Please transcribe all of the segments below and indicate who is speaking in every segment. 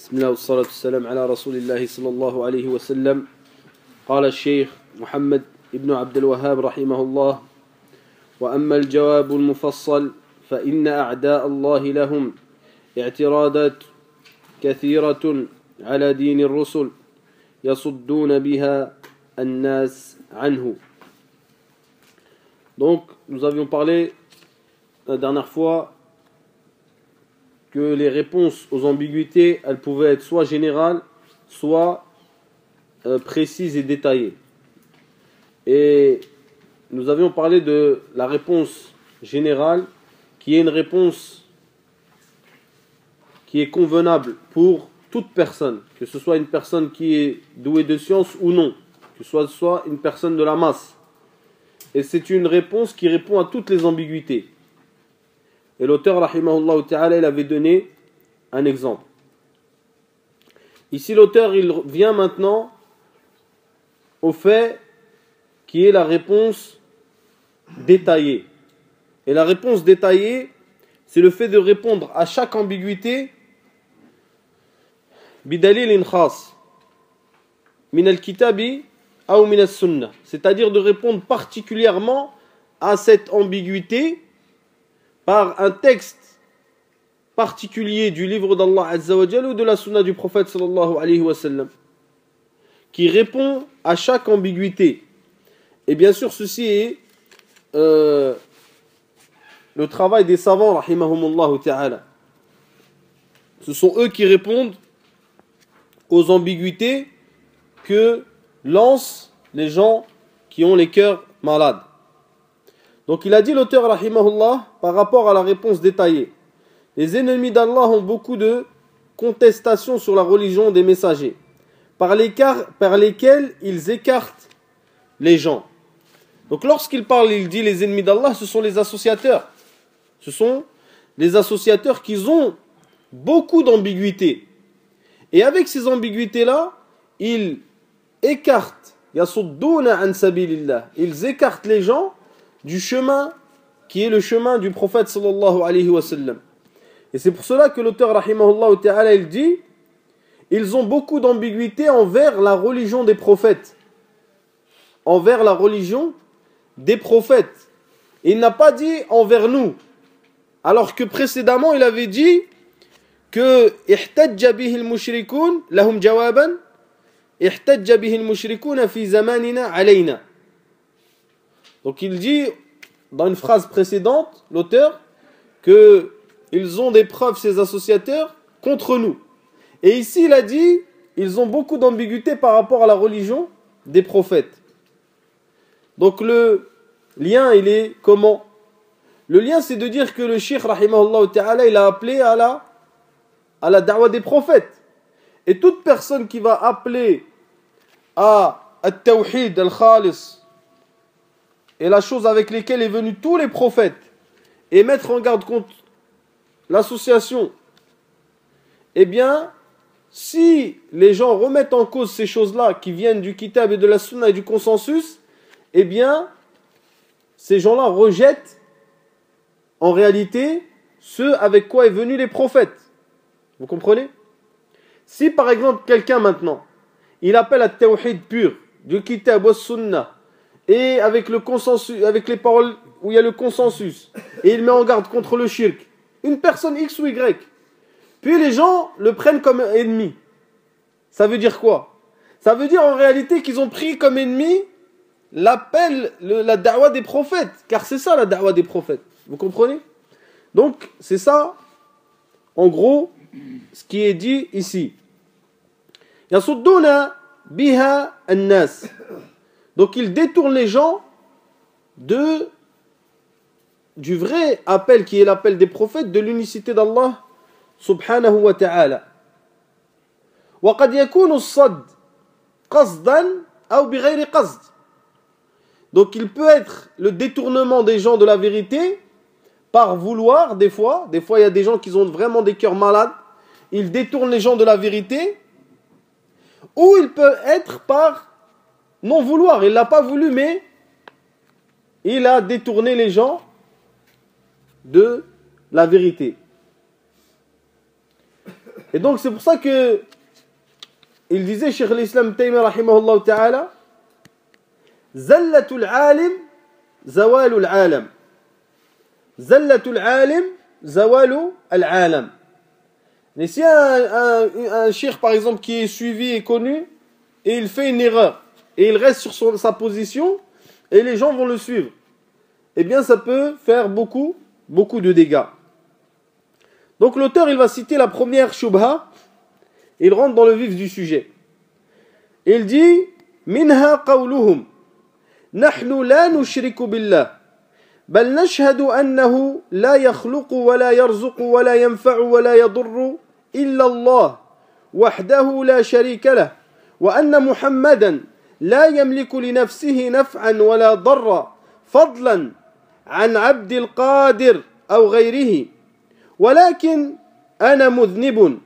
Speaker 1: بسم الله والصلاة والسلام على رسول الله صلى الله عليه وسلم. قال الشيخ محمد ابن عبد الوهاب رحمه الله: وأما الجواب المفصل فإن أعداء الله لهم اعتراضات كثيرة على دين الرسل يصدون بها الناس عنه. Donc, nous avions parlé la dernière fois que les réponses aux ambiguïtés, elles pouvaient être soit générales, soit précises et détaillées. Et nous avions parlé de la réponse générale, qui est une réponse qui est convenable pour toute personne, que ce soit une personne qui est douée de science ou non, que ce soit une personne de la masse. Et c'est une réponse qui répond à toutes les ambiguïtés. Et l'auteur, rahimahullah ta'ala, il avait donné un exemple. Ici, l'auteur, il vient maintenant au fait qui est la réponse détaillée. Et la réponse détaillée, c'est le fait de répondre à chaque ambiguïté bidalil khas min al-kitabi ou min as-sunnah, c'est-à-dire de répondre particulièrement à cette ambiguïté par un texte particulier du livre d'Allah Azza wa Jalla ou de la sunna du prophète sallallahu alayhi wa sallam, qui répond à chaque ambiguïté. Et bien sûr, ceci est le travail des savants, rahimahumullah ta'ala. Ce sont eux qui répondent aux ambiguïtés que lancent les gens qui ont les cœurs malades. Donc il a dit l'auteur rahimahullah par rapport à la réponse détaillée: les ennemis d'Allah ont beaucoup de contestations sur la religion des messagers, par lesquels ils écartent les gens. Donc lorsqu'il parle, il dit les ennemis d'Allah, ce sont les associateurs. Ce sont les associateurs qui ont beaucoup d'ambiguïtés. Et avec ces ambiguïtés-là, ils écartent, yasudduna an sabilillah, ils écartent les gens du chemin qui est le chemin du prophète sallallahu alayhi wa sallam. Et c'est pour cela que l'auteur rahimahullah ta'ala il dit: ils ont beaucoup d'ambiguïté envers la religion des prophètes. Envers la religion des prophètes. Et il n'a pas dit envers nous. Alors que précédemment il avait dit que ihtajja bihi al-mushrikun lahum jawaban ihtajja bihi al-mushrikun fi zamanina alayna. Donc il dit dans une phrase précédente, l'auteur, que ils ont des preuves, ces associateurs, contre nous. Et ici il a dit ils ont beaucoup d'ambiguïté par rapport à la religion des prophètes. Donc le lien il est comment? Le lien c'est de dire que le cheikh rahimahullah ta'ala il a appelé à la da'wa des prophètes. Et toute personne qui va appeler à at-tawhid al-khalis, et la chose avec laquelle est venu tous les prophètes, et mettre en garde contre l'association, eh bien, si les gens remettent en cause ces choses-là qui viennent du kitab et de la sunna et du consensus, eh bien, ces gens-là rejettent en réalité ce avec quoi est venu les prophètes. Vous comprenez? Si par exemple quelqu'un maintenant, il appelle à tawhid pur, du kitab wa sunna, et avec le consensus, avec les paroles où il y a le consensus, et il met en garde contre le shirk, une personne X ou Y, puis les gens le prennent comme ennemi. Ça veut dire quoi? Ça veut dire en réalité qu'ils ont pris comme ennemi l'appel, la da'wa des prophètes, car c'est ça la da'wa des prophètes. Vous comprenez? Donc c'est ça, en gros, ce qui est dit ici. Yasudduna biha an-nas. Donc il détourne les gens du vrai appel qui est l'appel des prophètes, de l'unicité d'Allah subhanahu wa ta'ala. Wa qad yakunu as-sadd qasdan aw bighayri qasd. Donc il peut être le détournement des gens de la vérité par vouloir, des fois il y a des gens qui ont vraiment des cœurs malades, ils détournent les gens de la vérité, ou il peut être par non vouloir, il l'a pas voulu, mais il a détourné les gens de la vérité. Et donc c'est pour ça que il disait, Cheikh l'Islam Taymi rahimahullah ta'ala, Zallatul alim, zawalul alam. Zallatul alim, zawalul alam. Et si un cheikh par exemple qui est suivi et connu, et il fait une erreur, et il reste sur sa position, et les gens vont le suivre, eh bien ça peut faire beaucoup de dégâts. Donc l'auteur il va citer la première shubha, il rentre dans le vif du sujet. Il dit minha qawluhum nahnu la nushriku billah bal nashhadu annahu la yakhluqu wa la yarzuqu wa la yanfa'u wa la yadurru illa Allah wahdahu la sharika lah wa anna Muhammadan la yamliku li nafsihi naf'an wa la darra fadlan an 'abdil qadir aw ghayrihi ولكن أنا مذنب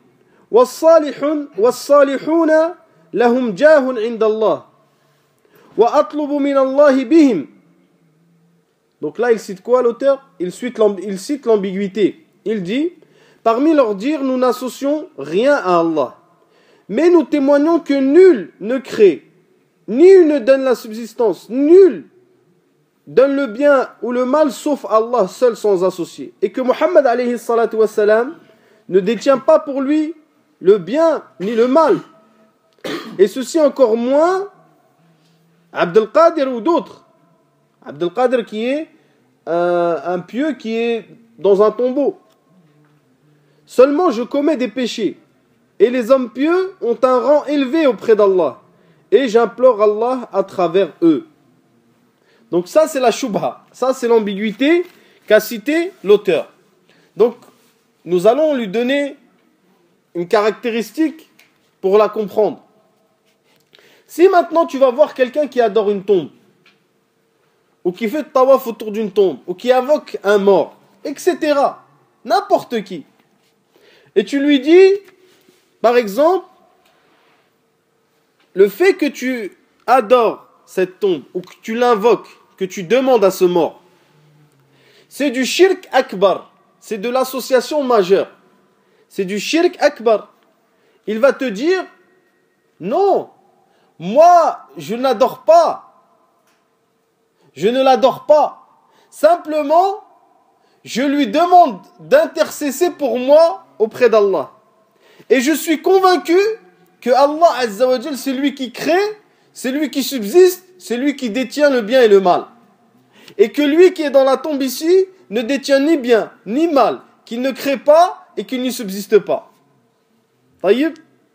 Speaker 1: والصالحون لهم جاه عند الله وأطلب من الله بهم. Donc là il cite quoi l'auteur? Il cite l'ambiguïté. Il dit, parmi leurs dires nous n'associons rien à Allah, mais nous témoignons que nul ne crée, ni ne donne la subsistance, nul donne le bien ou le mal sauf Allah seul sans associé, et que Muhammad alayhi salatu wassalam ne détient pas pour lui le bien ni le mal, et ceci encore moins Abdel Qadir ou d'autres. Abdel Qadir qui est un pieux qui est dans un tombeau. Seulement je commets des péchés, et les hommes pieux ont un rang élevé auprès d'Allah, et j'implore Allah à travers eux. Donc ça c'est la shubha, ça c'est l'ambiguïté qu'a cité l'auteur. Donc nous allons lui donner une caractéristique pour la comprendre. Si maintenant tu vas voir quelqu'un qui adore une tombe, ou qui fait tawaf autour d'une tombe, ou qui invoque un mort, etc., n'importe qui, et tu lui dis, par exemple, le fait que tu adores cette tombe, ou que tu l'invoques, que tu demandes à ce mort, c'est du shirk akbar, c'est de l'association majeure, c'est du shirk akbar. Il va te dire, non, moi je n'adore pas, je ne l'adore pas, simplement je lui demande d'intercesser pour moi auprès d'Allah, et je suis convaincu que Allah Azza wa Jal, c'est lui qui crée, c'est lui qui subsiste, c'est lui qui détient le bien et le mal. Et que lui qui est dans la tombe ici ne détient ni bien ni mal, qu'il ne crée pas et qu'il n'y subsiste pas. Taïb.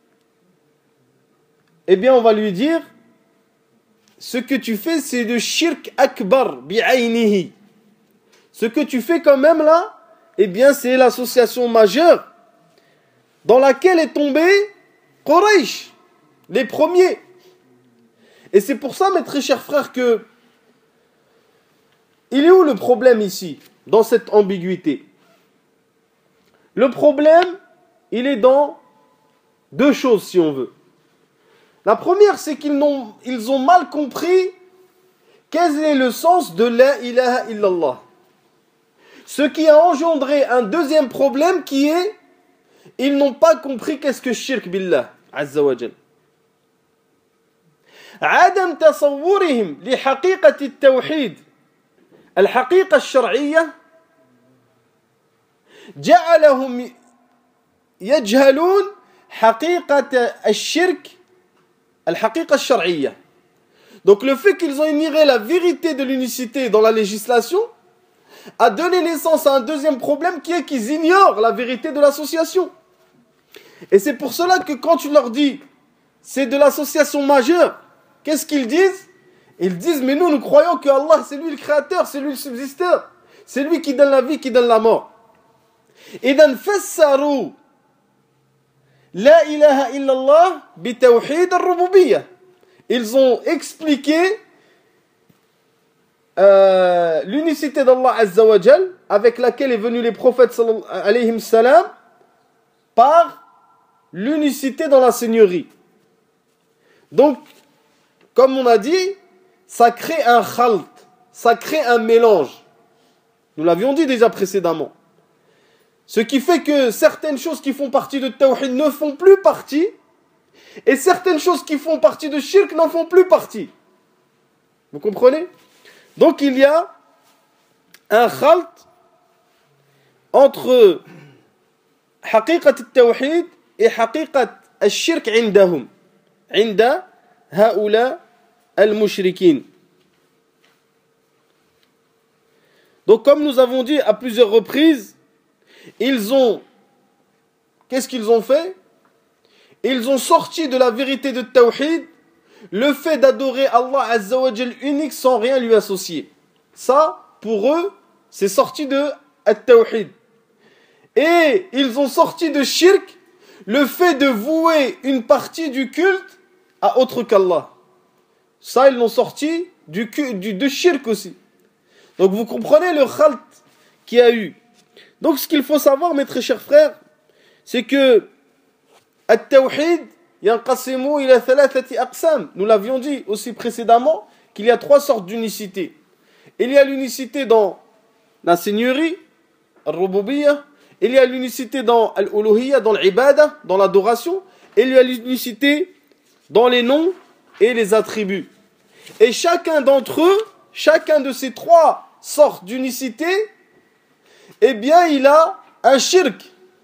Speaker 1: Eh bien on va lui dire, ce que tu fais c'est de shirk akbar bi'aynihi. Ce que tu fais quand même là, eh bien c'est l'association majeure dans laquelle est tombé Quraysh, les premiers. Et c'est pour ça, mes très chers frères, que il est où le problème ici, dans cette ambiguïté? Le problème, il est dans deux choses, si on veut. La première, c'est qu'ils ont mal compris quel est le sens de la ilaha illallah. Ce qui a engendré un deuxième problème qui est, ils n'ont pas compris qu'est-ce que shirk billah, azza wa jal. عدم تصورهم لحقيقة التوحيد الحقيقة الشرعية جعلهم يجهلون حقيقة الشرك الحقيقة الشرعية. Donc le fait qu'ils ont ignoré la vérité de l'unicité dans la législation a donné naissance à un deuxième problème qui est qu'ils ignorent la vérité de l'association. Et c'est pour cela que quand tu leur dis c'est de l'association majeure, qu'est-ce qu'ils disent? Ils disent, mais nous croyons que Allah, c'est lui le créateur, c'est lui le subsisteur. C'est lui qui donne la vie, qui donne la mort. إذن فسروا لا إله إلا الله بتوحيد الربوبية. Ils ont expliqué l'unicité d'Allah Azza wa Jal, avec laquelle est venu les prophètes alayhim salam, par l'unicité dans la seigneurie. Donc, comme on a dit, ça crée un khalt, ça crée un mélange. Nous l'avions dit déjà précédemment. Ce qui fait que certaines choses qui font partie de Tawhid ne font plus partie, et certaines choses qui font partie de Shirk n'en font plus partie. Vous comprenez? Donc il y a un khalt entre haqiqat al-Tawhid et haqiqat al-Shirk عندهم, عند هؤلاء المشركين. Donc comme nous avons dit à plusieurs reprises, qu'est-ce qu'ils ont fait? Ils ont sorti de la vérité de Tawhid le fait d'adorer Allah Azza wa Jal unique sans rien lui associer. Ça, pour eux, c'est sorti de At-Tawhid. Et ils ont sorti de Shirk le fait de vouer une partie du culte à autre qu'Allah. Ça, ils l'ont sorti de Shirk aussi. Donc vous comprenez le khalt qu'il y a eu. Donc ce qu'il faut savoir, mes très chers frères, c'est que At-Tawhid yanqasimu ila thalathati aqsam. Nous l'avions dit aussi précédemment qu'il y a 3 sortes d'unicité. Il y a l'unicité dans la seigneurie, al-rububiyyah, il y a l'unicité dans al-uluhiyyah, dans l'ibada, dans l'adoration, et il y a l'unicité dans les noms et les attributs. Et chacun d'entre eux, chacun de ces 3 sortes d'unicité, eh bien il a un shirk.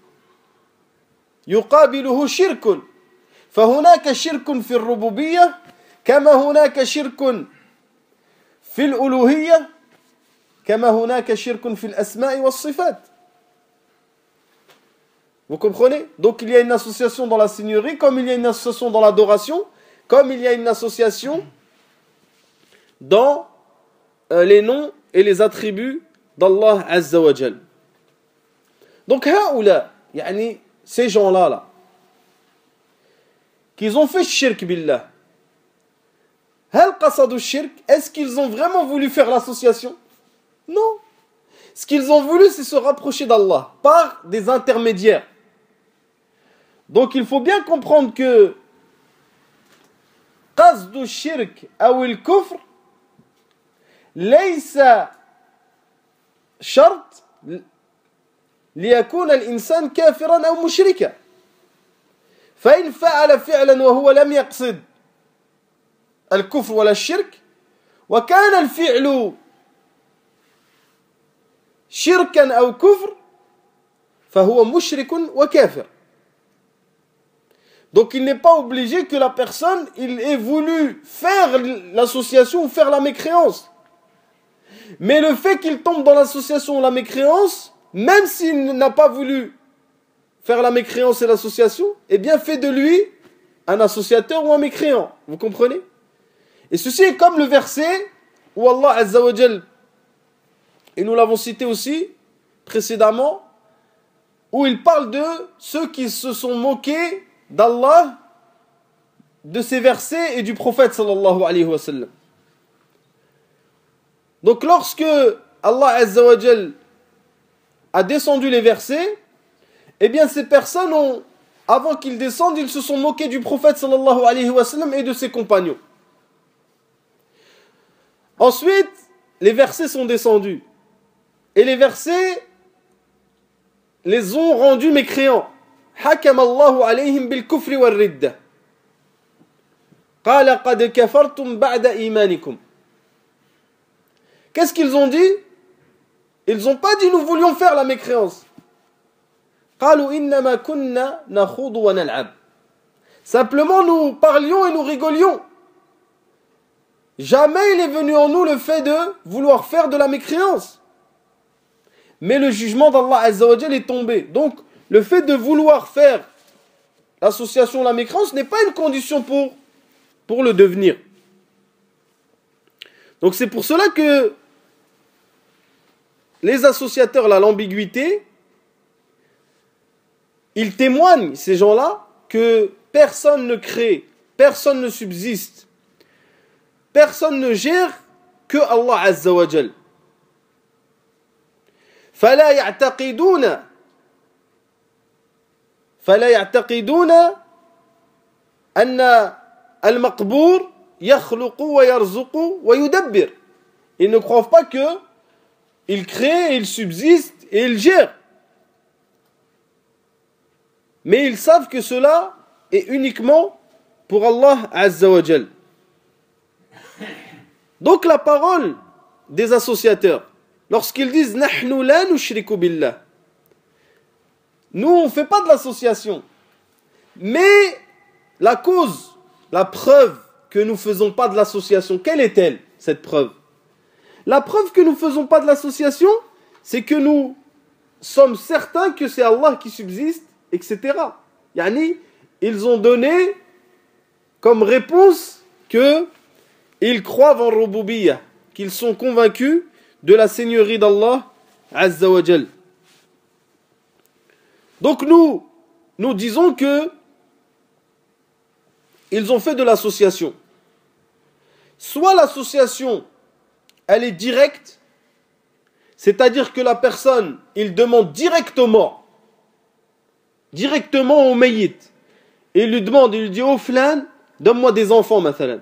Speaker 1: يقابله شرك فهناك شرك في الربوبية كما هناك شرك في الألوهية كما هناك شرك في الأسماء والصفات. Vous comprenez? Donc il y a une association dans la seigneurie, comme il y a une association dans l'adoration, comme il y a une association dans les noms et les attributs d'Allah Azza wa Jal. Donc haoula, yani ces gens-là, là, qu'ils ont fait shirk billah, hal qasadu shirk, est-ce qu'ils ont vraiment voulu faire l'association? Non. Ce qu'ils ont voulu, c'est se rapprocher d'Allah par des intermédiaires. Donc il faut bien comprendre que qasdu shirk ou le kufr laysa shart ليكون الإنسان كافرا أو مشركا فإن فعل فعلا وهو لم يقصد الكفر ولا الشرك وكان الفعل شركا أو كفر فهو مشرك وكافر. Donc il n'est pas obligé que la personne il ait voulu faire l'association ou faire la mécréance. Mais le fait qu'il tombe dans l'association ou la mécréance, même s'il n'a pas voulu faire la mécréance et l'association, eh bien fait de lui un associateur ou un mécréant. Vous comprenez? Et ceci est comme le verset où Allah Azza wa Jal, et nous l'avons cité aussi précédemment, où il parle de ceux qui se sont moqués d'Allah, de ces versets et du prophète sallallahu alayhi wa sallam. Donc lorsque Allah Azza wa Jal a descendu les versets, eh bien ces personnes avant qu'ils descendent, ils se sont moqués du prophète sallallahu alayhi wa sallam et de ses compagnons. Ensuite, les versets sont descendus. Et les versets les ont rendus mécréants. حكم الله عليهم بالكفر والردة. قال قد كفرتم بعد إيمانكم. Qu'est-ce qu'ils ont dit? Ils n'ont pas dit nous voulions faire la mécréance. قالوا إنما كنا نخوض ونلعب. Simplement nous parlions et nous rigolions. Jamais il est venu en nous le fait de vouloir faire de la mécréance. Mais le jugement d'Allah Azza wa Jal est tombé. Donc le fait de vouloir faire l'association à la mécréance n'est pas une condition pour le devenir. Donc c'est pour cela que les associateurs, là, l'ambiguïté, ils témoignent, ces gens-là, que personne ne crée, personne ne subsiste, personne ne gère que Allah Azza wa Jal. فلا يعتقدون أن المقبور يخلق ويرزق ويدبر. Ils ne croient pas que il crée, il subsiste et il gère. mais ils savent que cela est uniquement pour Allah Azza wa Jal. Donc la parole des associateurs, lorsqu'ils disent nahnu la nushriku billah, nous on ne fait pas de l'association, mais la cause, la preuve que nous ne faisons pas de l'association, quelle est-elle, cette preuve? La preuve que nous ne faisons pas de l'association, c'est que nous sommes certains que c'est Allah qui subsiste, etc. Yani, ils ont donné comme réponse qu'ils croient en Rububiyyah, qu'ils sont convaincus de la seigneurie d'Allah Azza wa Jal. Donc nous disons que ils ont fait de l'association. Soit l'association, elle est directe, c'est-à-dire que la personne, il demande directement au mayyit. Et il lui demande, il lui dit, oh flan, donne-moi des enfants, mathalan.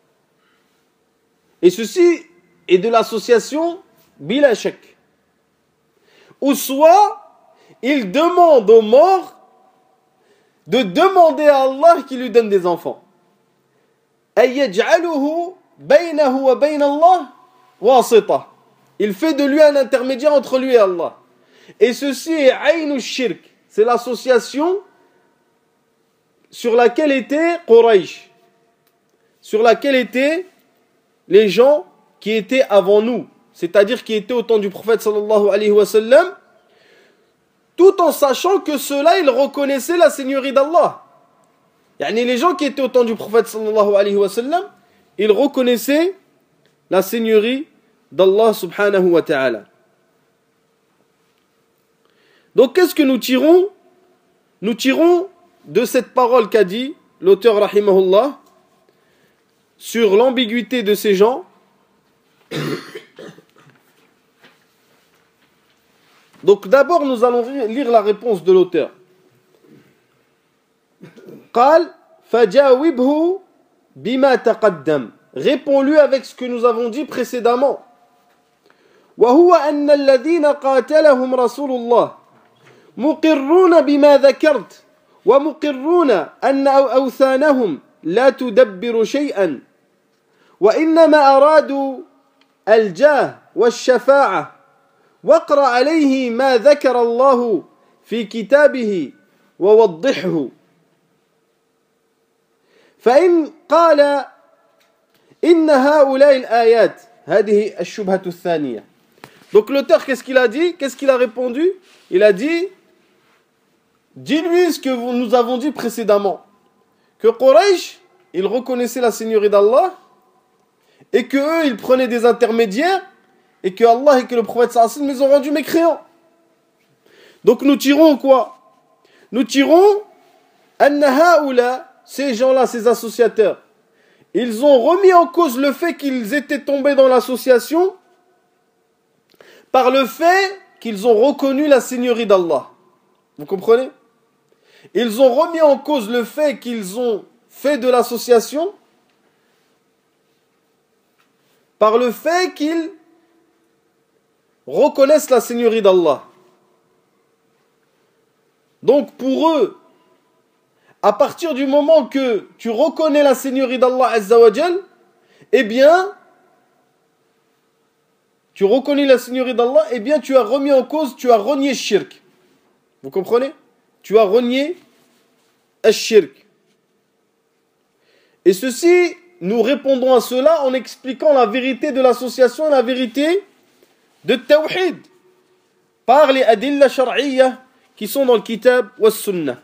Speaker 1: Et ceci est de l'association bila shak. Ou soit, il demande aux morts de demander à Allah qu'il lui donne des enfants. Ayyaj'aluhu baynahu wa bayna Allah wasita. Il fait de lui un intermédiaire entre lui et Allah. Et ceci est aynu shirk. C'est l'association sur laquelle étaient Quraysh, sur laquelle étaient les gens qui étaient avant nous, c'est-à-dire qui étaient au temps du prophète sallallahu alayhi wa sallam, tout en sachant que ceux-là, ils reconnaissaient la seigneurie d'Allah. Yani les gens qui étaient au temps du prophète sallallahu alayhi wa sallam, ils reconnaissaient la seigneurie d'Allah subhanahu wa ta'ala. Donc qu'est-ce que nous tirons? Nous tirons de cette parole qu'a dit l'auteur rahimahullah sur l'ambiguïté de ces gens. Donc d'abord nous allons lire la réponse de l'auteur. قال فجاوبه بما تقدم. Réponds-lui avec ce que nous avons dit précédemment. وهو أن الذين قاتلهم رسول الله مقرون بما ذكرت ومقرون أن أوثانهم لا تدبر شيئا وإنما أرادوا الجاه والشفاعة واقرأ عليه ما ذكر الله في كتابه ووضحه فإن قال إن هؤلاء الآيات هذه الشبهة الثانية. Donc l'auteur, qu'est-ce qu'il a dit? Qu'est-ce qu'il a répondu? Il a dit, dis-lui ce que nous avons dit précédemment, que Quraysh, ils reconnaissaient la seigneurie d'Allah, et que eux, ils prenaient des intermédiaires, et que Allah et que le prophète sallallahu alayhi wa sallam les ont rendus mécréants. Donc nous tirons quoi? Nous tirons anna haoula, ces gens-là, ces associateurs, ils ont remis en cause le fait qu'ils étaient tombés dans l'association par le fait qu'ils ont reconnu la seigneurie d'Allah. Vous comprenez? Ils ont remis en cause le fait qu'ils ont fait de l'association par le fait qu'ils reconnaissent la seigneurie d'Allah. Donc pour eux, à partir du moment que tu reconnais la seigneurie d'Allah Azza wa Jal, eh bien, tu reconnais la seigneurie d'Allah, eh bien tu as remis en cause, tu as renié shirk. Vous comprenez? Tu as renié shirk. Et ceci, nous répondons à cela en expliquant la vérité de l'association et la vérité de Tawhid par les adilla shar'iyya qui sont dans le kitab wa sunnah.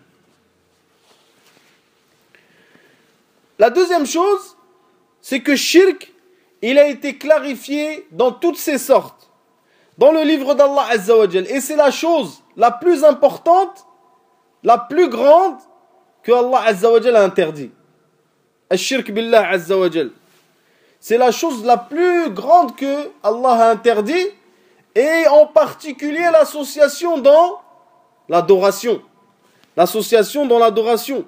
Speaker 1: La deuxième chose, c'est que shirk, il a été clarifié dans toutes ses sortes, dans le livre d'Allah Azza wa Jal. Et c'est la chose la plus importante, la plus grande que Allah Azza wa Jal a interdit. Al-shirk billah Azza wa Jal. C'est la chose la plus grande que Allah a interdit, et en particulier l'association dans l'adoration. L'association dans l'adoration.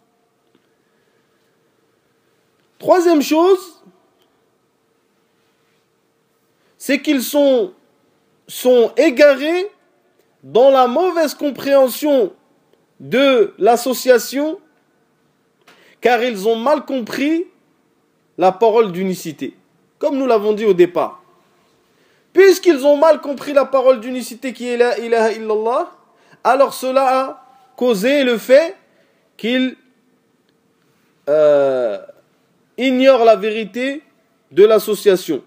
Speaker 1: Troisième chose, c'est qu'ils sont égarés dans la mauvaise compréhension de l'association car ils ont mal compris la parole d'unicité. Comme nous l'avons dit au départ. Puisqu'ils ont mal compris la parole d'unicité qui est la ilaha illallah, alors cela a causé le fait qu'ils ignorent la vérité de l'association.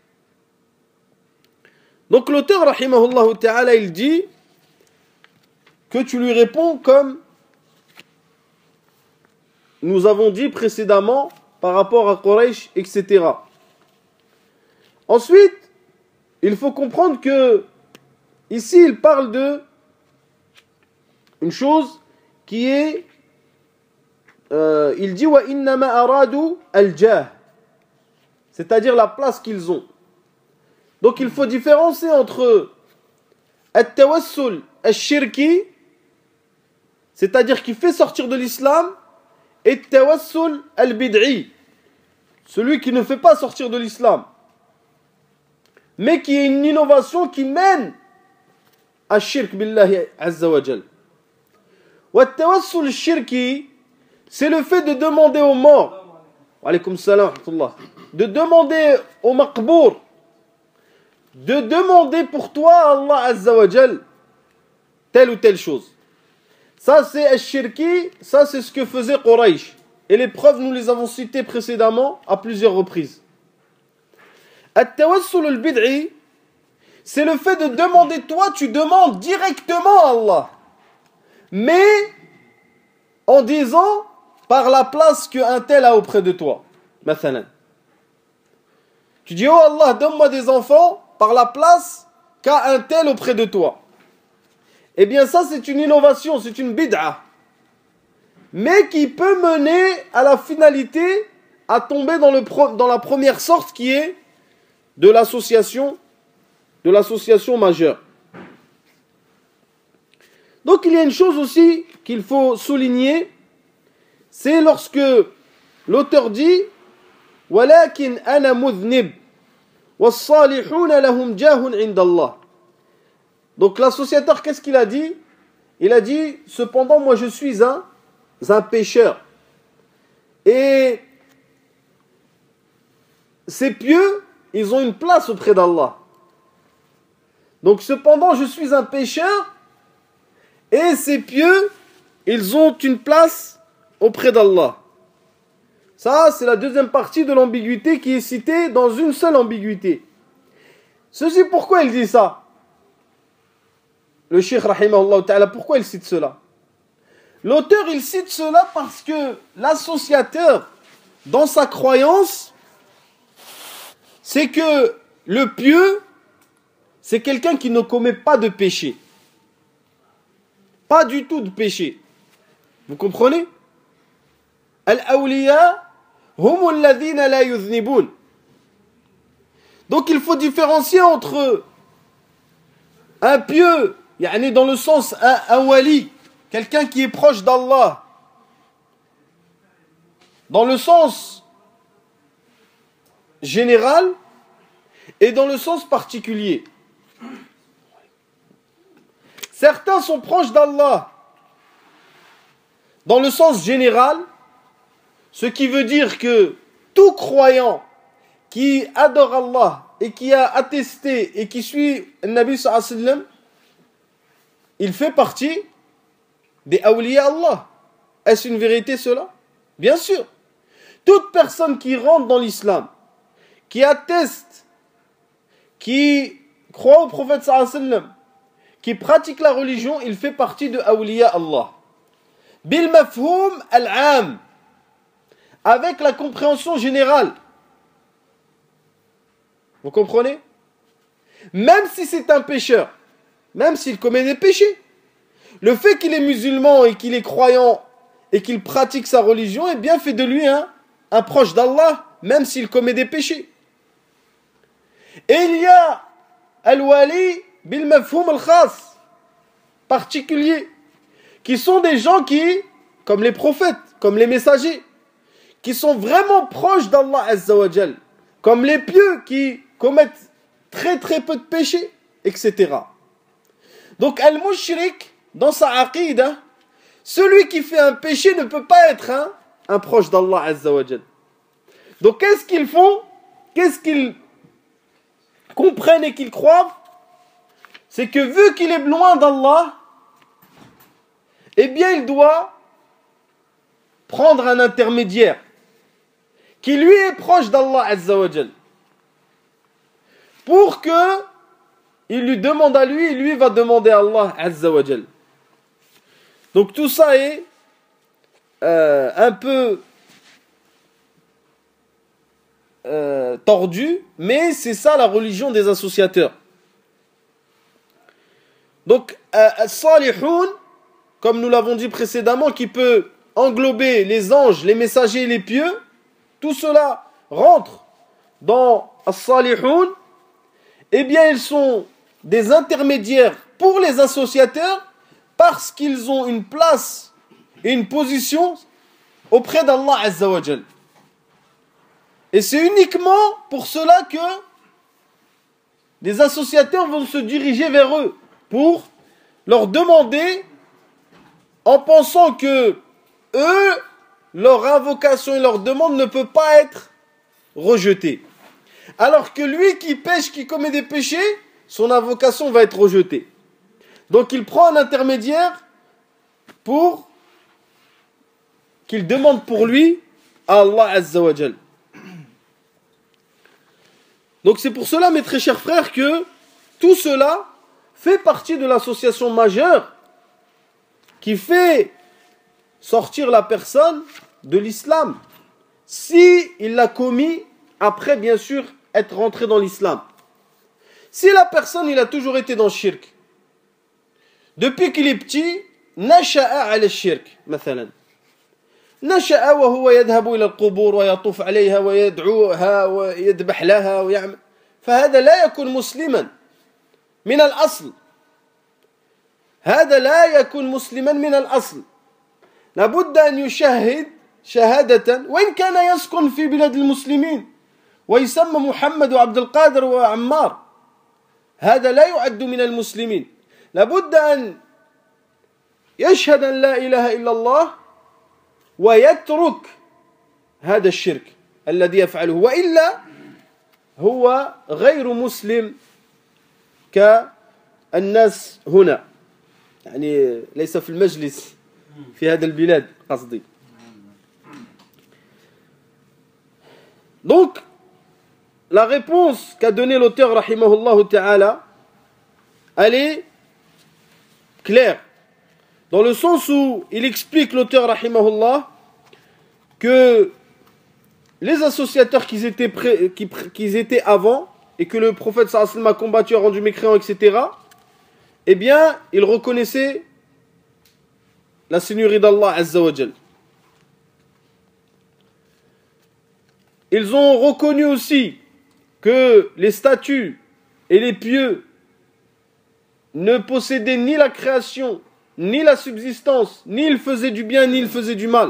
Speaker 1: Donc l'auteur, rahimahullah ta'ala, il dit que tu lui réponds comme nous avons dit précédemment par rapport à Quraysh, etc. Ensuite, il faut comprendre que ici il parle de une chose qui est il dit wa innama aradu al-jah, c'est-à-dire la place qu'ils ont. Donc il faut différencier entre at-tawassul al-shirki, c'est-à-dire qui fait sortir de l'islam, et at-tawassul al-bid'i, celui qui ne fait pas sortir de l'islam, mais qui est une innovation qui mène à shirk billahi azza wa jal. Wa at-tawassul al-shirki, c'est le fait de demander aux morts, wa alaykum salam wa rahmatullah, de demander aux maqbour, de demander pour toi à Allah Azza wa Jal telle ou telle chose. Ça c'est al-shirki, ça c'est ce que faisait Quraysh. Et les preuves nous les avons citées précédemment à plusieurs reprises. At-tawassul al-bid'i, c'est le fait de demander, toi tu demandes directement à Allah, mais en disant par la place qu'un tel a auprès de toi. Mathalan. Tu dis, oh Allah, donne-moi des enfants par la place qu'a un tel auprès de toi. Eh bien ça c'est une innovation, c'est une bid'a. Mais qui peut mener à la finalité à tomber dans la première sorte qui est de l'association majeure. Donc il y a une chose aussi qu'il faut souligner, c'est lorsque l'auteur dit « Walakin ana mudhnib » donc l'associateur, qu'est-ce qu'il a dit? Il a dit, cependant moi je suis un pécheur. Et ces pieux, ils ont une place auprès d'Allah. Donc cependant je suis un pécheur, et ces pieux, ils ont une place auprès d'Allah. Ça, c'est la deuxième partie de l'ambiguïté qui est citée dans une seule ambiguïté. Ceci, pourquoi il dit ça? Le cheikh, rahimahullah ta'ala, pourquoi il cite cela? L'auteur, il cite cela parce que l'associateur, dans sa croyance, c'est que le pieux, c'est quelqu'un qui ne commet pas de péché. Pas du tout de péché. Vous comprenez? Al-awliya hum alladhina la yudhnibun. Donc il faut différencier entre un pieux, yani dans le sens un wali, quelqu'un qui est proche d'Allah, dans le sens général et dans le sens particulier. Certains sont proches d'Allah dans le sens général, ce qui veut dire que tout croyant qui adore Allah et qui a attesté et qui suit le Nabi sallallahu alayhi wa sallam, il fait partie des awliya Allah. Est-ce une vérité cela? Bien sûr. Toute personne qui rentre dans l'islam, qui atteste, qui croit au prophète sallallahu alayhi wa sallam, qui pratique la religion, il fait partie de awliya Allah. Bil mafhoum al-am, avec la compréhension générale. Vous comprenez? Même si c'est un pécheur, même s'il commet des péchés, le fait qu'il est musulman et qu'il est croyant et qu'il pratique sa religion, eh bien fait de lui un proche d'Allah, même s'il commet des péchés. Et il y a al-wali bil mafhoum al-khas, particulier, qui sont des gens qui, comme les prophètes, comme les messagers, qui sont vraiment proches d'Allah Azza wa Jal, comme les pieux qui commettent très très peu de péchés, etc. Donc al-mushrik, dans sa aqida, celui qui fait un péché ne peut pas être un proche d'Allah Azza wa Jal. Donc qu'est-ce qu'ils font? Qu'est-ce qu'ils comprennent et qu'ils croient? C'est que vu qu'il est loin d'Allah, eh bien il doit prendre un intermédiaire qui lui est proche d'Allah Azza wa Jal, pour que il lui demande à lui et lui va demander à Allah Azza wa Jal. Donc tout ça est un peu tordu, mais c'est ça la religion des associateurs. Donc As-Salihoun, comme nous l'avons dit précédemment, qui peut englober les anges, les messagers et les pieux, tout cela rentre dans As-Salihoun. Eh bien ils sont des intermédiaires pour les associateurs parce qu'ils ont une place et une position auprès d'Allah Azza wa Jal. Et c'est uniquement pour cela que les associateurs vont se diriger vers eux pour leur demander, en pensant que eux, leur invocation et leur demande ne peut pas être rejetée. Alors que lui qui pêche, qui commet des péchés, son invocation va être rejetée. Donc il prend un intermédiaire pour qu'il demande pour lui à Allah Azza wa Jal. Donc c'est pour cela, mes très chers frères, que tout cela fait partie de l'association majeure qui fait sortir la personne de l'islam, si il l'a commis après, bien sûr, être rentré dans l'islam. Si la personne, il a toujours été dans le shirk, depuis qu'il est petit, nasha'a ala al-shirk, مثلا. نشأ وهو يذهب إلى القبور ويطوف عليها ويدعوها ويذبح لها ويعمل، فهذا لا يكون مسلما من الأصل. هذا لا يكون مسلما من الأصل. لابد أن يشهد شهادة، وإن كان يسكن في بلاد المسلمين ويسمى محمد وعبد القادر وعمار، هذا لا يعد من المسلمين. لابد أن يشهد أن لا إله إلا الله ويترك هذا الشرك الذي يفعله، وإلا هو غير مسلم كالناس هنا، يعني ليس في المجلس في هذا البلاد قصدي. Donc la réponse qu'a donnée l'auteur rahimahullah ta'ala, elle est claire, dans le sens où il explique, l'auteur rahimahullah, que les associateurs qu'ils étaient avant et que le prophète sallallahu alayhi wa sallam a combattu, a rendu mécréants, etc., eh bien, ils reconnaissaient la seigneurie d'Allah Azza wa Jal. Ils ont reconnu aussi que les statues et les pieux ne possédaient ni la création, ni la subsistance, ni ils faisaient du bien, ni ils faisaient du mal.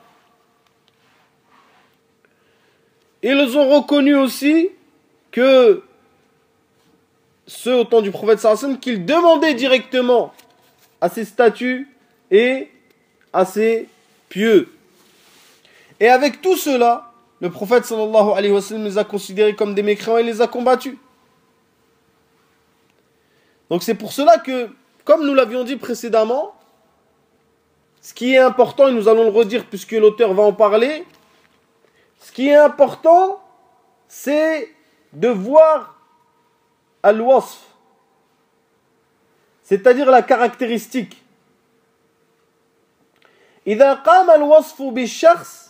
Speaker 1: Ils ont reconnu aussi que ceux au temps du prophète sallallahu alayhi wa sallam, qu'ils demandaient directement à ces statues et à ces pieux. Et avec tout cela, le prophète sallallahu alayhi wa sallam les a considérés comme des mécréants et les a combattus. Donc c'est pour cela que, comme nous l'avions dit précédemment, ce qui est important, et nous allons le redire puisque l'auteur va en parler, ce qui est important, c'est de voir al-wasf, c'est-à-dire la caractéristique. إذا قام الوصف بالشخص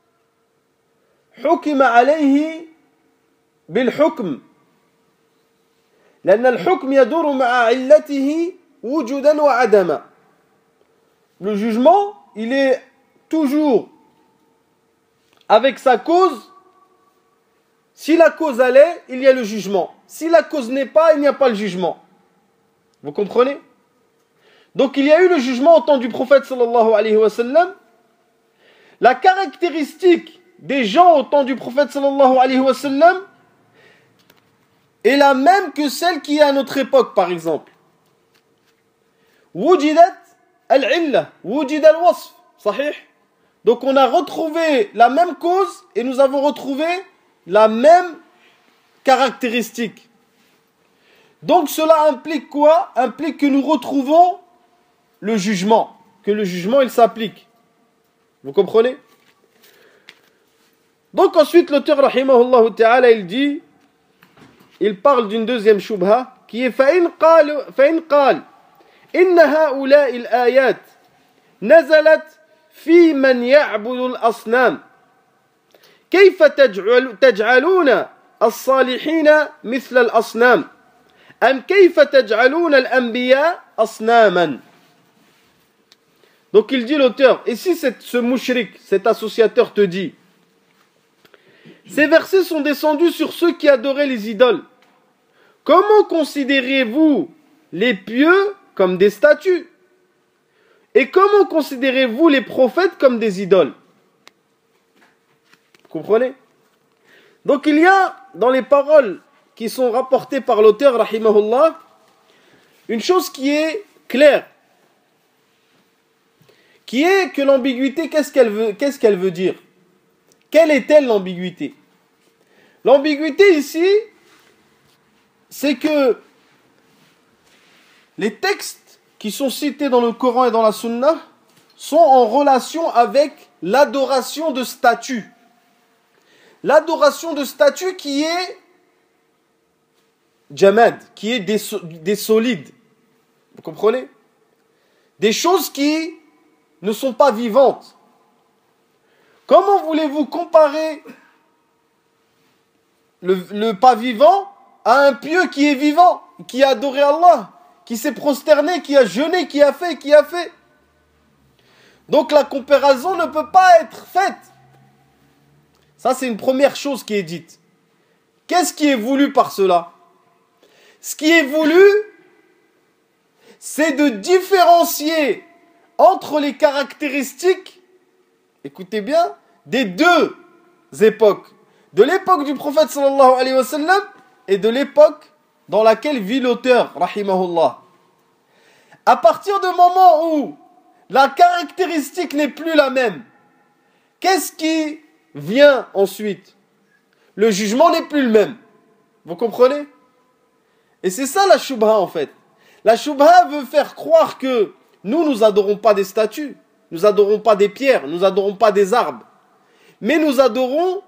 Speaker 1: حكم عليه بالحكم، لأن الحكم يدور مع علته وجودا وعدما. Le jugement, il est toujours avec sa cause. Si la cause allait, il y a le jugement. Si la cause n'est pas, il n'y a pas le jugement. Vous comprenez? Donc il y a eu le jugement au temps du prophète sallallahu alayhi wa sallam. La caractéristique des gens au temps du prophète sallallahu alayhi wa sallam est la même que celle qui est à notre époque, par exemple. Wujidat al-illa, wujid al-wasf, sahih. Donc on a retrouvé la même cause et nous avons retrouvé la même caractéristique. Donc cela implique quoi? Implique que nous retrouvons le jugement, que le jugement il s'applique. Vous comprenez? Donc ensuite l'auteur rahimahullah ta'ala il parle d'une deuxième shubha qui est فإن قال إن هؤلاء الآيات نزلت في من يعبد الأصنام كيف تجعلون الصالحين مثل الأصنام أم كيف تجعلون الأنبياء أصناما. Donc il dit l'auteur, et si ce mouchrik, cet associateur te dit, ces versets sont descendus sur ceux qui adoraient les idoles, comment considérez-vous les pieux comme des statues? Et comment considérez-vous les prophètes comme des idoles? Vous comprenez? Donc il y a dans les paroles qui sont rapportées par l'auteur rahimahullah une chose qui est claire, qui est que l'ambiguïté, qu'est-ce qu'elle veut dire? Quelle est-elle l'ambiguïté? L'ambiguïté ici, c'est que les textes qui sont cités dans le Coran et dans la Sunna sont en relation avec l'adoration de statues. L'adoration de statues qui est jamad, qui est des solides. Vous comprenez? Des choses qui ne sont pas vivantes. Comment voulez-vous comparer le pas vivant à un pieux qui est vivant, qui a adoré Allah, qui s'est prosterné, qui a jeûné, qui a fait? Donc la comparaison ne peut pas être faite. Ça, c'est une première chose qui est dite. Qu'est-ce qui est voulu par cela? Ce qui est voulu, c'est de différencier entre les caractéristiques, écoutez bien, des deux époques. De l'époque du prophète sallallahu alayhi wa sallam et de l'époque dans laquelle vit l'auteur, rahimahullah. À partir du moment où la caractéristique n'est plus la même, qu'est-ce qui vient ensuite? Le jugement n'est plus le même. Vous comprenez? Et c'est ça la shubha en fait. La shubha veut faire croire que nous adorons pas des statues, nous adorons pas des pierres, nous adorons pas des arbres, mais nous adorons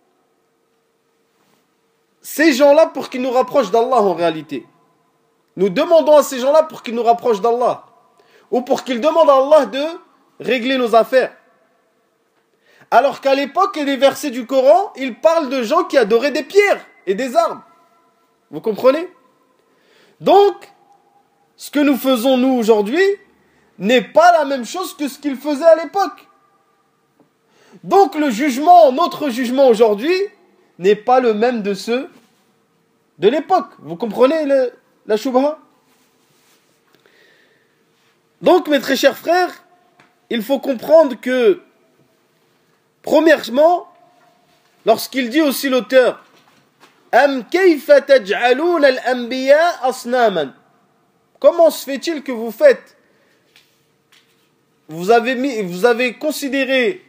Speaker 1: ces gens-là pour qu'ils nous rapprochent d'Allah en réalité. Nous demandons à ces gens-là pour qu'ils nous rapprochent d'Allah, ou pour qu'ils demandent à Allah de régler nos affaires. Alors qu'à l'époque, et les versets du Coran, ils parlent de gens qui adoraient des pierres et des arbres. Vous comprenez? Donc, ce que nous faisons nous aujourd'hui n'est pas la même chose que ce qu'ils faisaient à l'époque. Donc le jugement, notre jugement aujourd'hui, n'est pas le même de ceux de l'époque. Vous comprenez la shubha? Donc mes très chers frères, il faut comprendre que premièrement, lorsqu'il dit aussi l'auteur Am kayfa taj'alun al-anbiya asnaman, comment se fait-il que vous avez considéré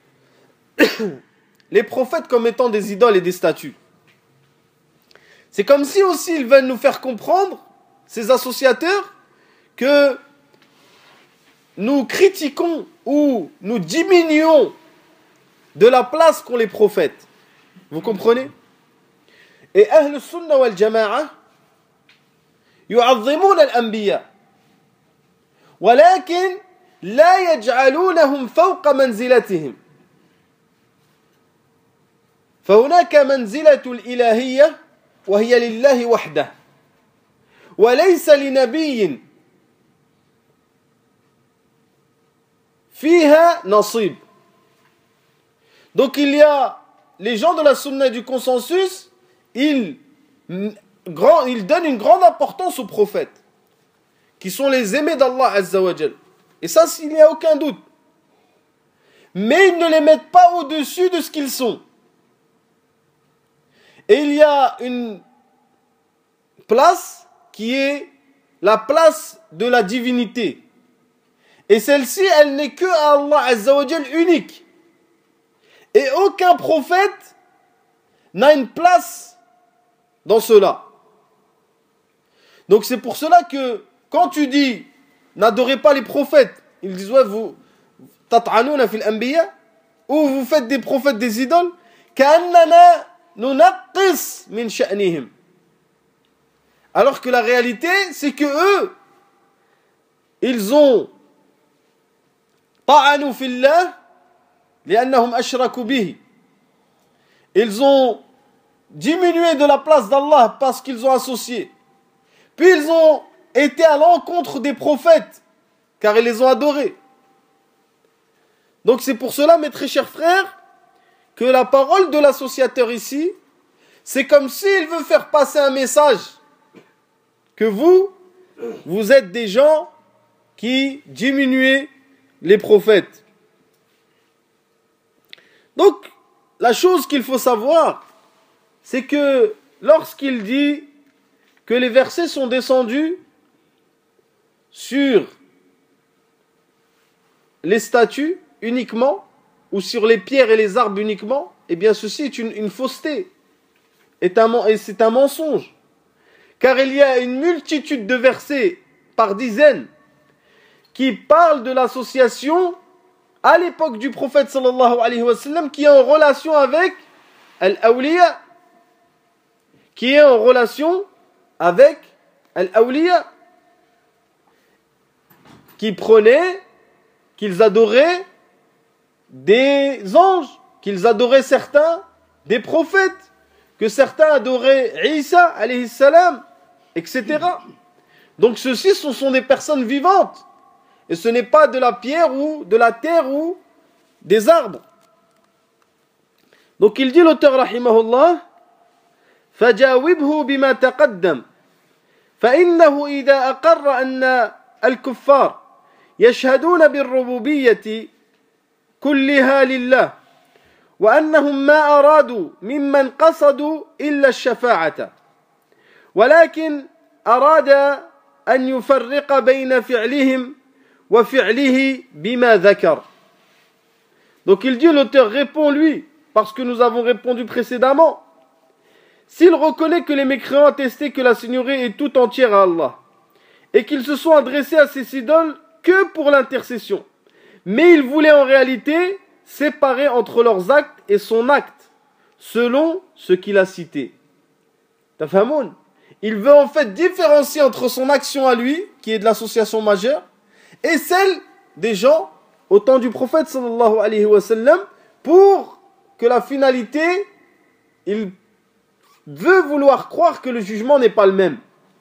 Speaker 1: les prophètes comme étant des idoles et des statues? C'est comme si aussi ils veulent nous faire comprendre, ces associateurs, que nous critiquons ou nous diminuons de la place qu'ont les prophètes. Vous comprenez? Et Ahl Sunnah wal Jama'a يعظمون الأنبياء ولكن لا يجعلونهم فوق منزلتهم. فهناك منزلة الإلهية وهي لله وحده وليس لنبي فيها نصيب. Donc il y a les gens de la sunna du consensus, ils donnent une grande importance aux prophètes, qui sont les aimés d'Allah Azza wa Jal. Et ça, il n'y a aucun doute. Mais ils ne les mettent pas au-dessus de ce qu'ils sont. Et il y a une place qui est la place de la divinité. Et celle-ci, elle n'est que à Allah Azza wa Jal unique. Et aucun prophète n'a une place dans cela. Donc c'est pour cela que quand tu dis n'adorez pas les prophètes, ils disent ouais, vous tat'anouna fil anbiya, ou vous faites des prophètes des idoles, ka'annana nunaqqis min sha'nihim. Alors que la réalité, c'est que eux, ils ont ta'anu fillah li'annahum ashraku bihi. Ils ont diminué de la place d'Allah parce qu'ils ont associé. Puis ils ont été à l'encontre des prophètes, car ils les ont adorés. Donc c'est pour cela, mes très chers frères, que la parole de l'associateur ici, c'est comme s'il veut faire passer un message que vous êtes des gens qui diminuez les prophètes. Donc, la chose qu'il faut savoir, c'est que lorsqu'il dit que les versets sont descendus sur les statues uniquement, ou sur les pierres et les arbres uniquement, eh bien ceci est une fausseté, et c'est un mensonge. Car il y a une multitude de versets, par dizaines, qui parlent de l'association à l'époque du prophète sallallahu alayhi wa sallam, qui est en relation avec al-awliya, qui est en relation avec al-awliya, qui prenaient, qu'ils adoraient des anges, qu'ils adoraient certains des prophètes, que certains adoraient Isa alayhi salam, etc. Donc ceux-ci sont des personnes vivantes, et ce n'est pas de la pierre ou de la terre ou des arbres. Donc il dit l'auteur rahimahullah, فجاوبه بما تقدم فإنه إذا أقر أن الكفار يشهدون بالربوبية كلها لله وأنهم ما أرادوا ممن قصدوا إلا الشفاعة ولكن أراد أن يفرق بين فعلهم وفعله بما ذكر. Donc il dit, l'auteur répond lui, parce que nous avons répondu précédemment, s'il reconnaît que les mécréants attestaient que la seigneurie est tout entière à Allah, et qu'ils se sont adressés à ces idoles que pour l'intercession, mais ils voulaient en réalité séparer entre leurs actes et son acte, selon ce qu'il a cité. Tafamoun. Il veut en fait différencier entre son action à lui, qui est de l'association majeure, et celle des gens au temps du prophète sallallahu alayhi wa sallam, pour que la finalité, il veut vouloir croire que le jugement n'est pas le même.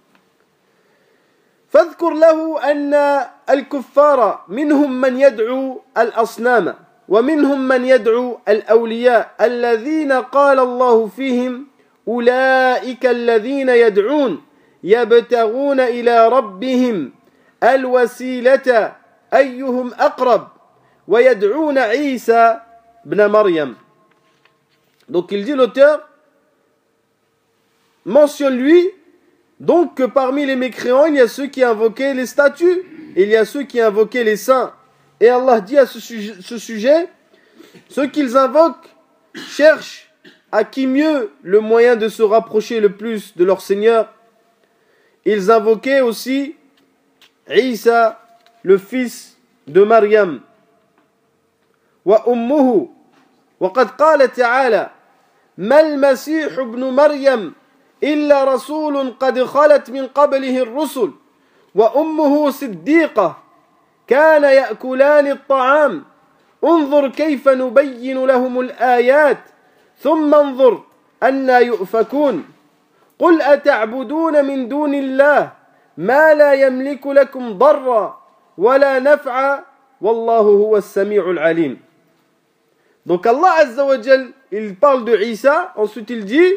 Speaker 1: فاذكر له أن الكفار منهم من يدعو الأصنام ومنهم من يدعو الأولياء الذين قال الله فيهم أولئك الذين يدعون يبتغون إلى ربهم الوسيلة أيهم أقرب ويدعون عيسى بن مريم. Donc il dit l'auteur, mentionne lui donc que parmi les mécréants il y a ceux qui invoquaient les statues et il y a ceux qui invoquaient les saints. Et Allah dit à ce sujet, ceux qu'ils invoquent cherchent à qui mieux le moyen de se rapprocher le plus de leur Seigneur. Ils invoquaient aussi Isa, le fils de Maryam. Wa ummuhu. وقد قال تعالى ما المسيح ابن مريم إلا رسول قد خلت من قبله الرسل وأمه صديقة كان يأكلان الطعام انظر كيف نبين لهم الآيات ثم انظر أنى يؤفكون قل أتعبدون من دون الله ما لا يملك لكم ضرا ولا نفعا والله هو السميع العليم. Donc Allah Azza wa Jal, il parle de Isa, ensuite il dit,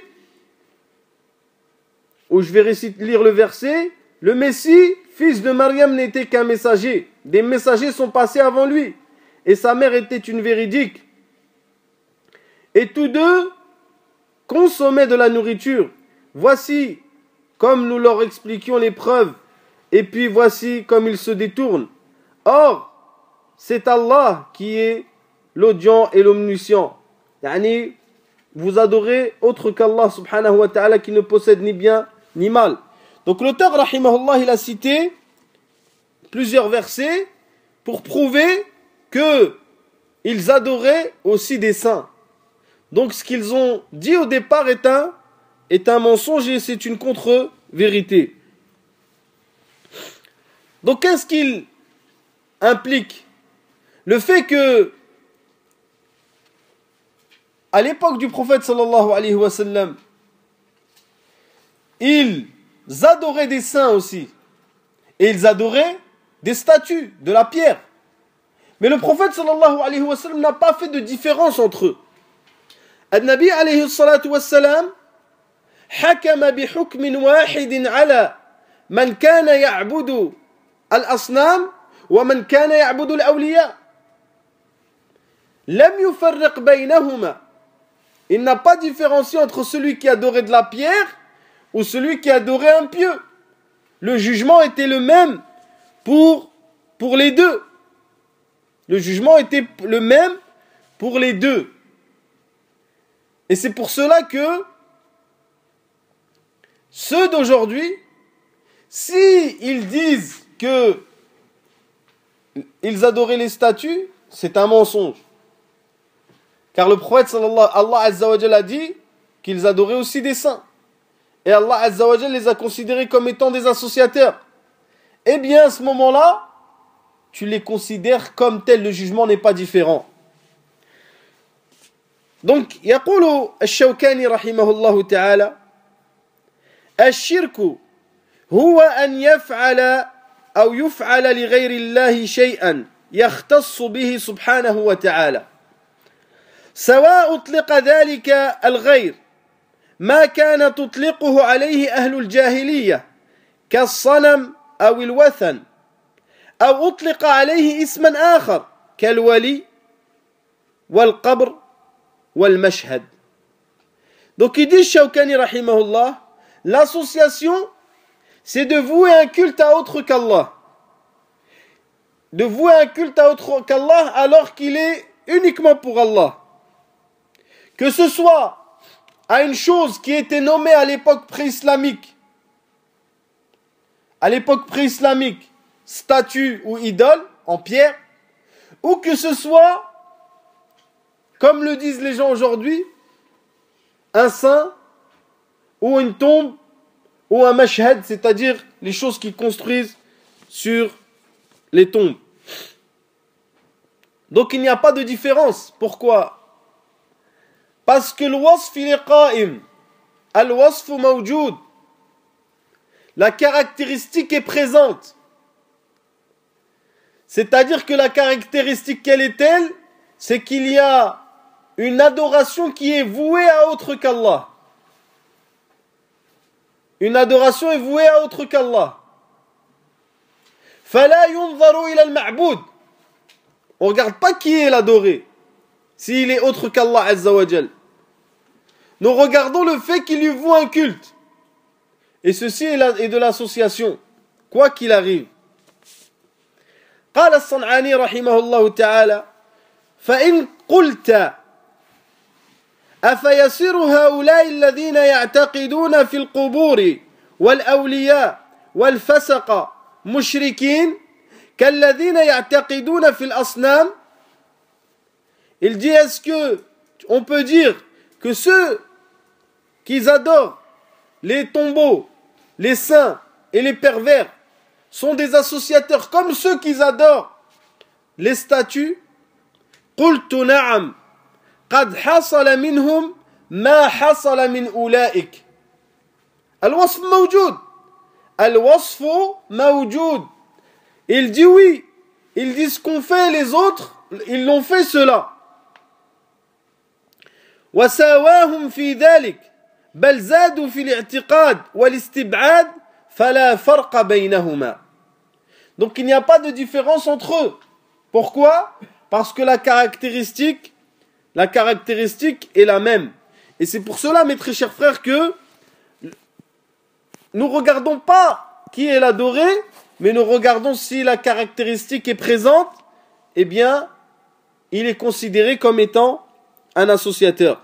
Speaker 1: où je vais lire le verset, le Messie, fils de Maryam, n'était qu'un messager. Des messagers sont passés avant lui, et sa mère était une véridique. Et tous deux consommaient de la nourriture. Voici comme nous leur expliquions les preuves, et puis voici comme ils se détournent. Or, c'est Allah qui est l'audient et l'omniscient. Yani, vous adorez autre qu'Allah subhanahu wa ta'ala qui ne possède ni bien ni mal. Donc l'auteur rahimahullah, il a cité plusieurs versets pour prouver que ils adoraient aussi des saints. Donc ce qu'ils ont dit au départ est un mensonge et c'est une contre-vérité. Donc qu'est-ce qu'il implique? Le fait que à l'époque du prophète sallallahu alayhi wa sallam, ils adoraient des saints aussi. Et ils adoraient des statues, de la pierre. Mais le prophète sallallahu alayhi wa sallam n'a pas fait de différence entre eux. Al-Nabi alayhi salatu wa sallam حكم بحكم واحد على من كان يعبد الأصنام ومن كان يعبد الأولياء. لم يفرق بينهما. Il n'a pas différencié entre celui qui adorait de la pierre ou celui qui adorait un pieu. Le jugement était le même pour les deux. Le jugement était le même pour les deux. Et c'est pour cela que ceux d'aujourd'hui, si ils disent que ils adoraient les statues, c'est un mensonge. Car le prophète Allah Azza wa Jalla a dit qu'ils adoraient aussi des saints. Et Allah Azza wa Jalla les a considérés comme étant des associateurs. Eh bien, à ce moment-là, tu les considères comme tels, le jugement n'est pas différent. Donc, يقول الشوكاني رحمه الله تعالى: الشرك هو أن يفعل أو يفعل لغير الله شيئا يختص به سبحانه وتعالى، سواء أطلق ذلك الغير ما كان تطلقه عليه أهل الجاهلية كالصنم أو الوثن، أو أطلق عليه اسما آخر كالولي والقبر والمشهد. Donc il dit Shawkani rahimahullah, l'association c'est de vouer un culte à autre qu'Allah. De vouer un culte à autre qu'Allah alors qu'il est uniquement pour Allah. Que ce soit à une chose qui était nommée à l'époque pré-islamique, statue ou idole en pierre, ou que ce soit, comme le disent les gens aujourd'hui, un saint ou une tombe ou un mashhad, c'est-à-dire les choses qu'ils construisent sur les tombes. Donc il n'y a pas de différence. Pourquoi? Parce que le wasf il est qa'im. Al-wasf mawjoud. La caractéristique est présente. C'est-à-dire que la caractéristique, quelle est-elle? C'est qu'il y a une adoration qui est vouée à autre qu'Allah. Une adoration est vouée à autre qu'Allah. فَلَا يُنظَرُ إِلَى الْمَعْبُودِ. On ne regarde pas qui est l'adoré, s'il est autre qu'Allah Azza wa Jal. Nous regardons le fait qu'il lui voue un culte. Et ceci est de l'association, quoi qu'il arrive. قال الصنعاني رحمه الله تعالى: فإن قلت أفيصير هؤلاء الذين يعتقدون في القبور والأولياء والفسق مشركين كالذين يعتقدون في الأصنام. Il dit, est-ce que on peut dire que ceux qui adorent les tombeaux, les saints et les pervers sont des associateurs comme ceux qui adorent les statues? قلت نعم قد حصل منهم ما حصل من أولئك. الوصف موجود. الوصف موجود. Il dit oui. Il dit ce qu'ont fait les autres, ils l'ont fait cela. وساواهم في ذلك بل زادوا في الاعتقاد والاستبعاد فلا فرق بينهما. Donc il n'y a pas de différence entre eux. Pourquoi? Parce que la caractéristique est la même. Et c'est pour cela, mes très chers frères, que nous ne regardons pas qui est l'adoré, mais nous regardons si la caractéristique est présente eh bien, il est considéré comme étant un associateur.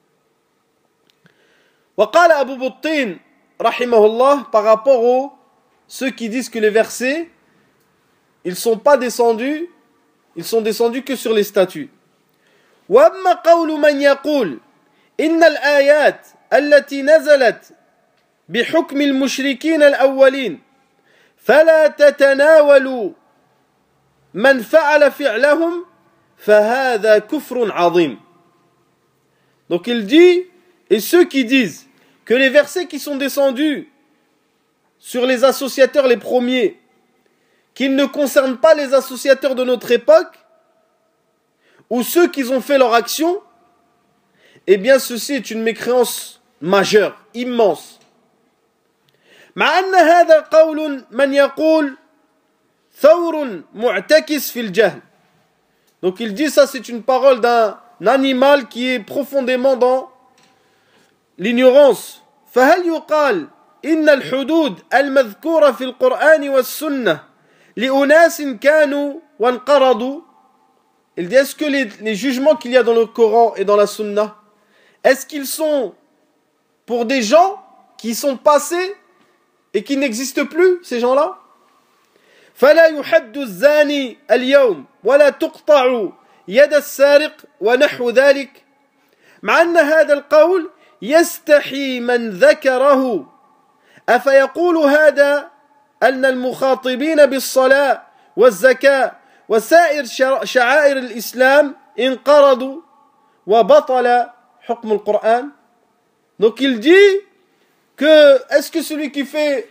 Speaker 1: وقال Abu Buttin, rahimahullah, par rapport aux ceux qui disent que les versets, ils sont descendus que sur les statues. وأما قول من يقول إن الآيات التي نزلت بحكم المشركين الأولين فلا تتناول من فعل فعلهم فهذا كفر عظيم. Donc il dit, et ceux qui disent que les versets qui sont descendus sur les associateurs les premiers, qu'ils ne concernent pas les associateurs de notre époque, ou ceux qui ont fait leur action, eh bien ceci est une mécréance majeure, immense. مع أن هذا قول من يقول ثور معتكس في الجهل. Donc il dit ça, c'est une parole d'un animal qui est profondément dans l'ignorance. فهل يقال إن الحدود المذكورة في القرآن والسنة لأناس كانوا وانقرضوا. Il dit, est-ce que les jugements qu'il y a dans le Coran et dans la Sunna, est-ce qu'ils sont pour des gens qui sont passés et qui n'existent plus, ces gens-là? فلا يحد الزاني اليوم ولا تقطع يد السارق ونحو ذلك مع أن هذا القول يستحي من ذكره أفيقول هذا أن المخاطبين بالصلاة والزكاة وسائر شعائر الإسلام انقرضوا وبطل حكم القرآن. Donc il dit que est-ce que celui qui fait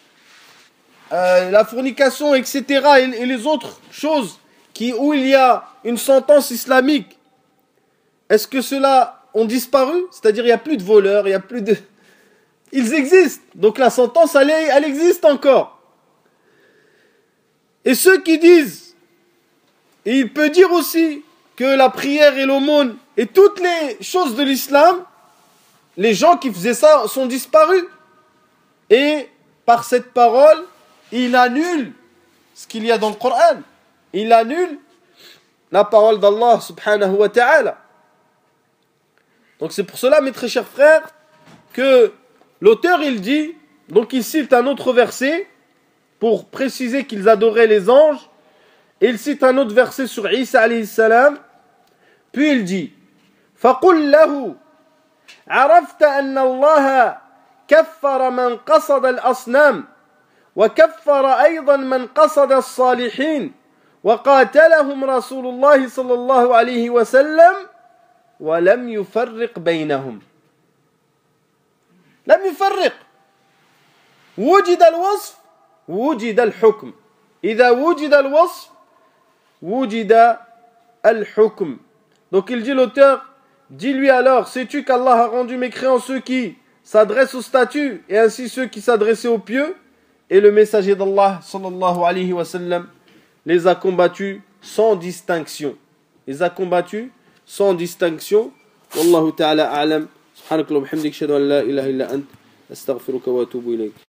Speaker 1: la fornication, etc., et les autres choses où il y a une sentence islamique, est-ce que ceux-là ont disparu? C'est-à-dire il n'y a plus de voleurs, il n'y a plus de... Ils existent, donc la sentence elle existe encore. Et ceux qui disent, et il peut dire aussi que la prière et l'aumône et toutes les choses de l'islam, les gens qui faisaient ça sont disparus. Et par cette parole, il annule ce qu'il y a dans le Coran. Il annule la parole d'Allah subhanahu wa ta'ala. Donc c'est pour cela, mes très chers frères, que l'auteur il dit, donc il cite un autre verset pour préciser qu'ils adoraient les anges. Et il cite un autre verset sur Isa alayhi salam. Puis il dit, فَقُلْ لَهُ عَرَفْتَ أَنَّ اللَّهَ كَفَّرَ مَنْ قَصَدَ الْأَصْنَامِ وكفر أيضا من قصد الصالحين وقاتلهم رسول الله صلى الله عليه وسلم ولم يفرق بينهم. لم يفرق. وجد الوصف وجد الحكم. إذا وجد الوصف وجد الحكم. Donc il dit l'auteur, dis-lui alors, sais-tu qu'Allah a rendu mécréants ceux qui s'adressent aux statues et ainsi ceux qui s'adressaient aux pieux? Et le messager d'Allah sallallahu alayhi wa sallam les a combattus sans distinction. Les a combattus sans distinction. Wallahu ta'ala a'lam. Subhanakallah wa bihamdik, ashhadu an la ilaha illa ant, astaghfiruka wa atubu ilayk.